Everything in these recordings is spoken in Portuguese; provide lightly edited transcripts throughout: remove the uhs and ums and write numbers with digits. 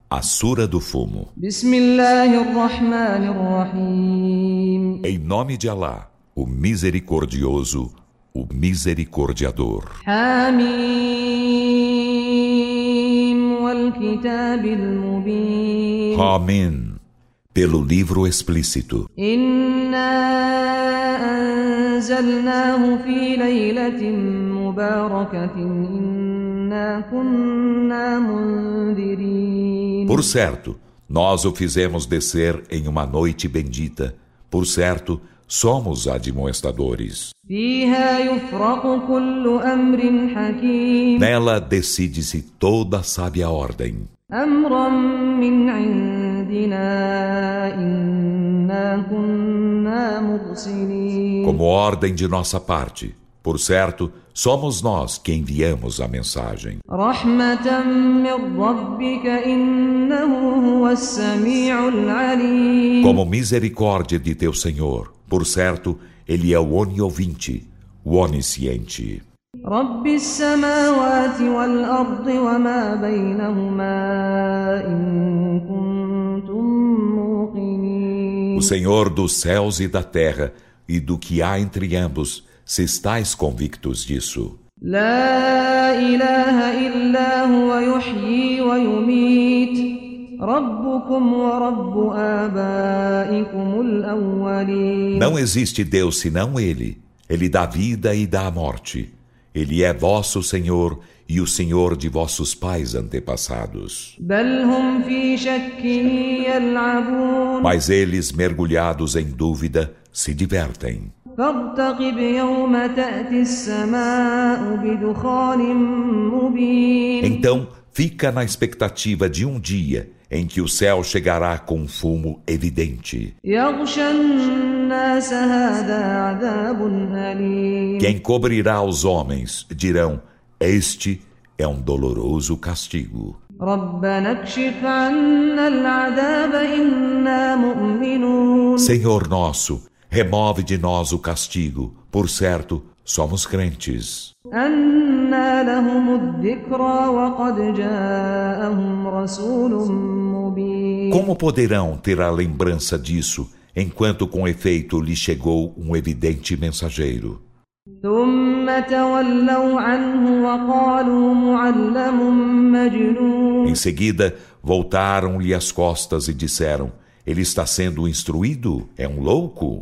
A Sura do Fumo. Em nome de Alá, o Misericordioso, o Misericordiador. Hamim, pelo livro explícito. Por certo, nós o fizemos descer em uma noite bendita. Por certo, somos admoestadores. Nela decide-se toda sábia ordem. Como ordem de nossa parte. Por certo, somos nós que enviamos a mensagem. Como misericórdia de teu Senhor. Por certo, Ele é o oniovinte, o onisciente. O Senhor dos céus e da terra e do que há entre ambos, se estáis convictos disso. Não existe Deus senão Ele. Ele dá vida e dá a morte. Ele é vosso Senhor e o Senhor de vossos pais antepassados. Mas eles, mergulhados em dúvida, se divertem. Então, fica na expectativa de um dia em que o céu chegará com um fumo evidente, que encobrirá os homens. Dirão: este é um doloroso castigo. Senhor nosso, remove de nós o castigo. Por certo, somos crentes. Como poderão ter a lembrança disso, enquanto com efeito lhe chegou um evidente mensageiro? Em seguida, voltaram-lhe as costas e disseram: ele está sendo instruído? É um louco?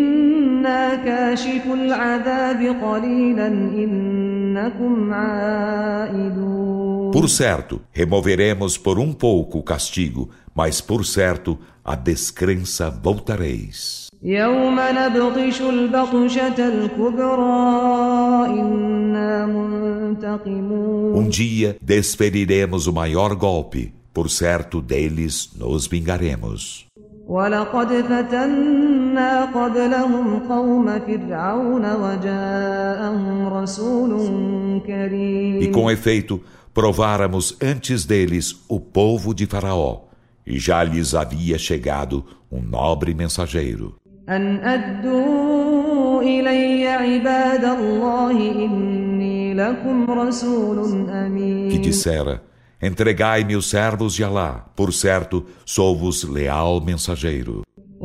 Por certo, removeremos por um pouco o castigo, mas por certo, a descrença voltareis. Um dia desferiremos o maior golpe. Por certo, deles nos vingaremos. E com efeito, prováramos antes deles o povo de Faraó, e já lhes havia chegado um nobre mensageiro. Que dissera: entregai-me os servos de Alá, por certo, sou-vos leal mensageiro.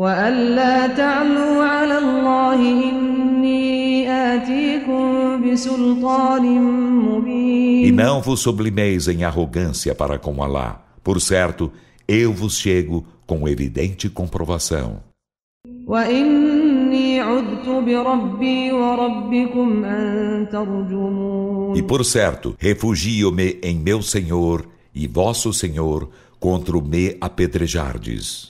E não vos sublimeis em arrogância para com Alá, por certo, eu vos chego com evidente comprovação. E por certo, refugio-me em meu Senhor e vosso Senhor contra o me apedrejardes.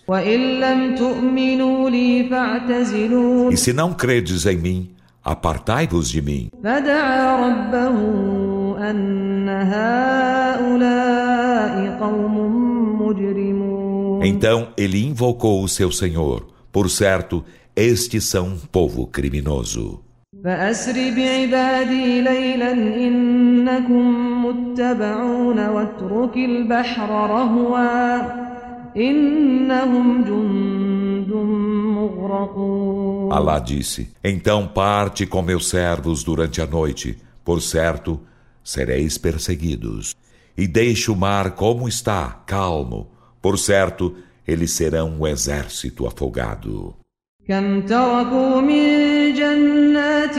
E se não credes em mim, apartai-vos de mim. Então ele invocou o seu Senhor. Por certo, estes são um povo criminoso. Alá disse: então parte com meus servos durante a noite. Por certo, sereis perseguidos. E deixe o mar como está, calmo. Por certo, eles serão um exército afogado. كم تركوا من جنات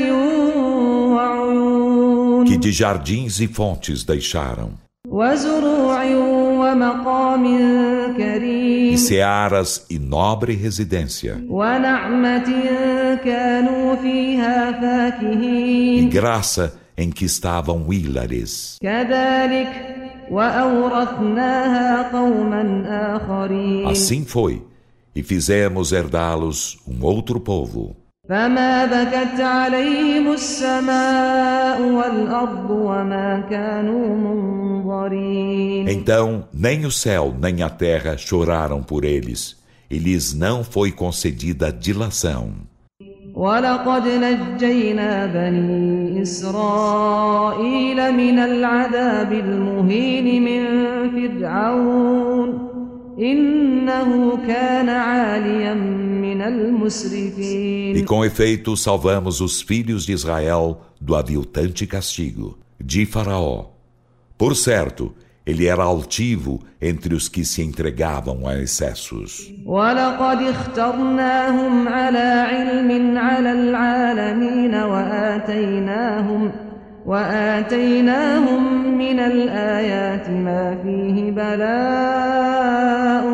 وعيون Que de jardins e fontes deixaram, وزروع ومقام e كريم searas e nobre residência, ونعمة كانوا فيها e فاكهين graça em que estavam hilares. كذلك وأورثناها قوما آخرين Assim foi, e fizemos herdá-los um outro povo. فما بكت عليهم السماء والأرض وما كانوا منظرين Então, nem o céu nem a terra choraram por eles, e lhes não foi concedida dilação. ولقد نجينا بني إسرائيل من العذاب المهين من فرعون إنه كان عاليا من E المسرفين com efeito salvamos os filhos de Israel do aviltante castigo, de Faraó. Por certo, ele era altivo entre os que se entregavam a excessos. ولقد اخترناهم على علم على العالمين وآتيناهم من الآيات ما فيه بلاء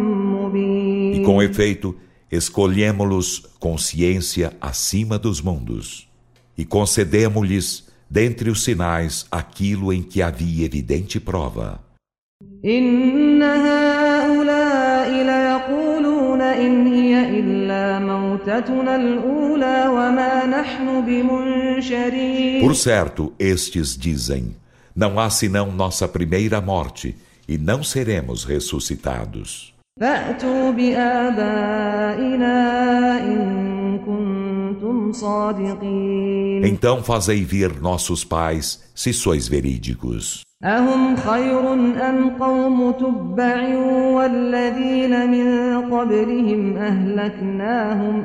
E مبين com efeito, escolhemos-los com ciência acima dos mundos. E concedemos-lhes, dentre os sinais, aquilo em que havia evidente prova. إن هؤلاء ليقولون إن هي إلا موتتنا الأولى وما نحن بمنشرين Por certo, estes dizem, não há senão nossa primeira morte, e não seremos ressuscitados. فأتوا بآبائنا إن كنتم صادقين Então fazei vir nossos pais, se sois verídicos. أهم خير أم قوم تبع والذين من قبلهم أهلكناهم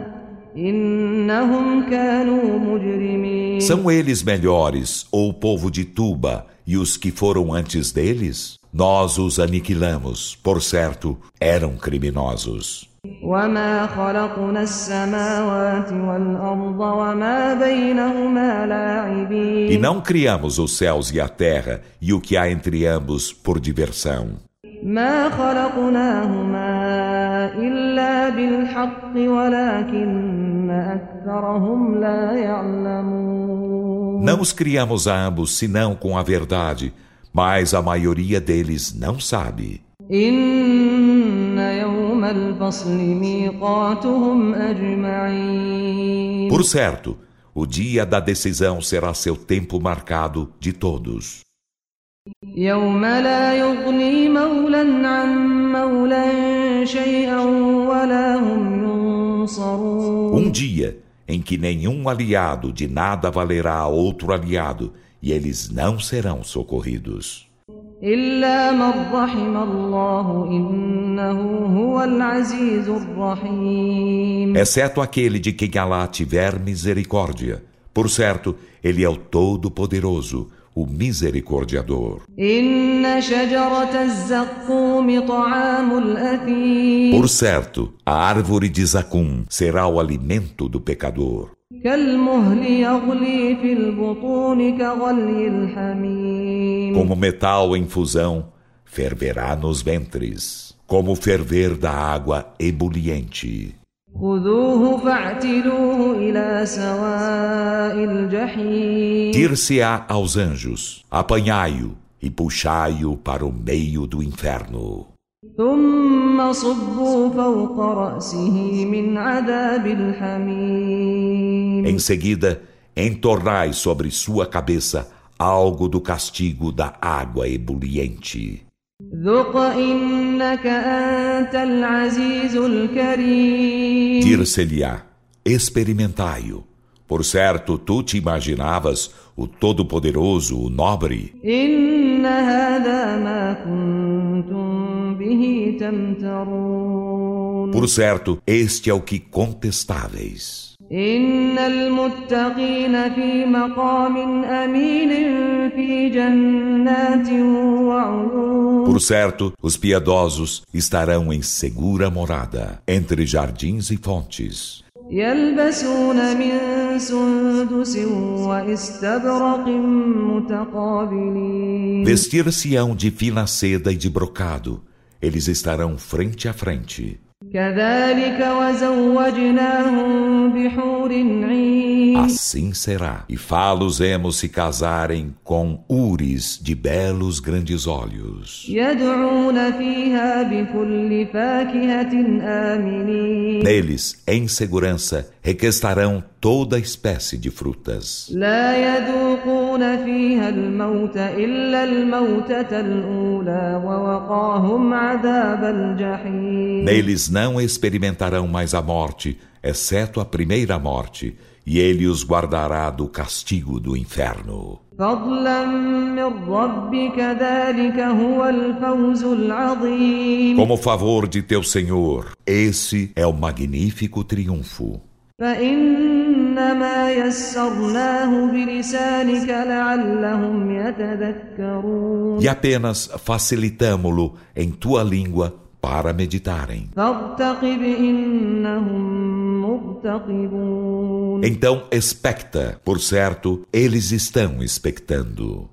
إنهم كانوا مجرمين São eles melhores, ou o povo de Tuba, e os que foram antes deles? Nós os aniquilamos, por certo, eram criminosos. وما خلقنا السماوات والأرض وما بينهما E لاعبين não criamos os céus e a terra, e o que há entre ambos por diversão. ما خلقناهما إلا بالحق ولكن أكثرهم لا يعلمون Não os criamos a ambos senão com a verdade, mas a maioria deles não sabe. إن يوم الفصل ميقاتهم أجمعين Por certo, o dia da decisão será seu tempo marcado de todos. يوم لا يغني مولى عن مولى شيئا ولا هم ينصرون Dia em que nenhum aliado de nada valerá a outro aliado, e eles não serão socorridos. إلا من رحم الله إنه هو العزيز الرحيم Exceto aquele de quem Alá tiver misericórdia. Por certo, ele é o Todo-Poderoso, o Misericordiador. إن شجرة الزقوم طعام الأثيم Por certo, a árvore de Zacum será o alimento do pecador. كالمهل يغلي في البطون كغلي الحميم Como metal em fusão, ferverá nos ventres, como o ferver da água ebuliente. خذوه فاعتلوه إلى سواء الجحيم Dir-se-á aos anjos, apanhai-o e puxai-o para o meio do inferno. ثم صبوا فوق رأسه من عذاب الحميم Em seguida, entornai sobre sua cabeça algo do castigo da água ebuliente. ذق إنك أنت العزيز الكريم Dir-se-lhe-á, experimentai-o. Por certo, tu te imaginavas o Todo-Poderoso, o Nobre. إن هذا ما كنتم به تمترون Por certo, este é o que contestáveis. إن المتقين في مقام أمين في جنات وعيون. Por certo, os piedosos estarão em segura morada, entre jardins e fontes. يلبسون من سندس واستبرق متقابلين. Vestir-se-ão de fina seda e de brocado. Eles estarão frente a frente. كذلك وزوجناهم بحور عين. Assim será. E fá-los-emos se casarem com úris de belos grandes olhos. يدعون فيها بكل فاكهة آمنين. Neles, em segurança, requestarão toda espécie de frutas. لا يذوقون فيها الموت إلا الموتة الأولى ووقاهم عذاب الجحيم. Neles não experimentarão mais a morte, exceto a primeira morte, e ele os guardará do castigo do inferno. فضلا من ربك ذلك هو الفوز العظيم. Como favor de teu Senhor, esse é o magnífico triunfo. فإنما يسرناه بلسانك لعلهم يتذكرون. E apenas facilitamo-lo em tua língua para meditarem. فارتقب إنهم مرتقبون. Então expecta, por certo, eles estão expectando.